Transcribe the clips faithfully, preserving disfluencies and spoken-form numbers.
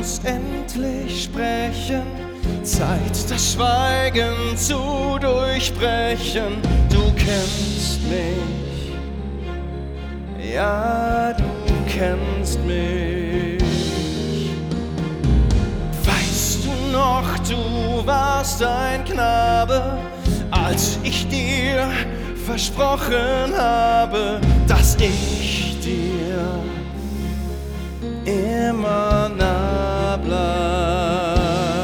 uns endlich sprechen. Zeit, das Schweigen zu durchbrechen. Du kennst mich, ja, du kennst mich. Weißt du noch, du warst ein Knabe, als ich dir versprochen habe, dass ich dir immer nah bleib.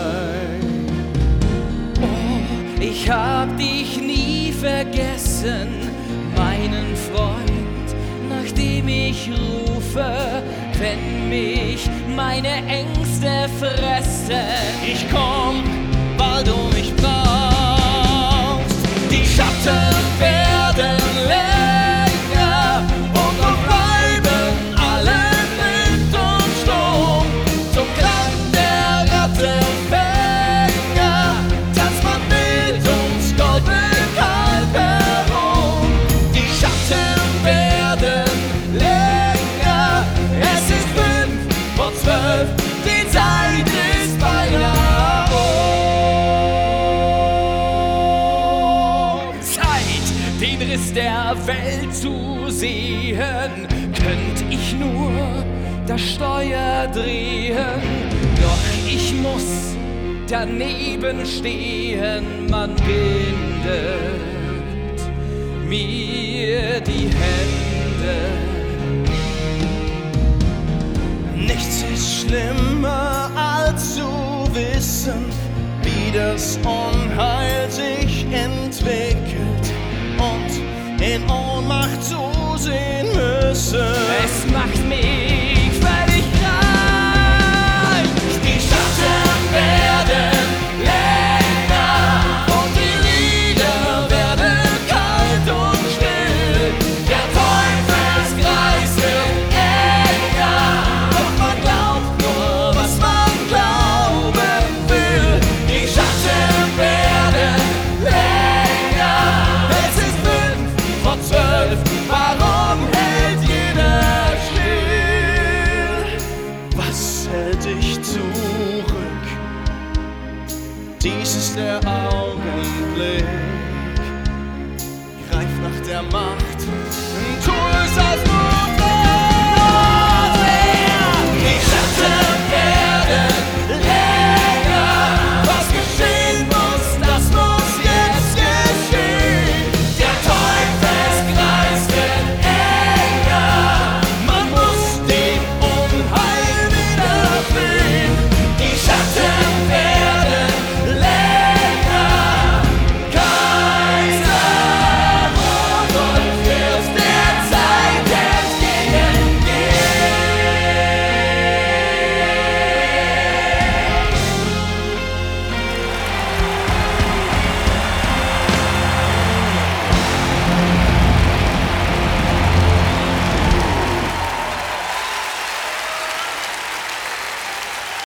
Oh, ich hab dich nie vergessen, meinen Freund, nach dem ich rufe, wenn mich meine Ängste fressen. Ich komm, weil du mich brauchst. Die Schatten werden länger und noch bleiben alle Wind und Sturm. Zum Klang der Rattenfänger tanzt man mit uns goldbekalt herum. Die Schatten werden länger, es ist fünf vor zwölf, die Zeit ist beinahe um. Zeit, den Riss der Welt zu sehen, könnt ich nur das Steuer drehen. Doch ich muss daneben stehen, man bindet mir die Hände. Nichts ist schlimmer als zu wissen, wie das Unheil sich entwickelt und in Ohnmacht zusehen müssen. Es macht mich völlig krank. Die Schatten werden länger und die Lieder werden kalt und still. Der Teufelskreis wird enger, doch man glaubt nur, was man glauben will. Die Schatten werden länger, es ist fünf vor zwölf, warum hält jeder still? Was hält dich zurück? Dies ist der Augenblick. Greif nach der Macht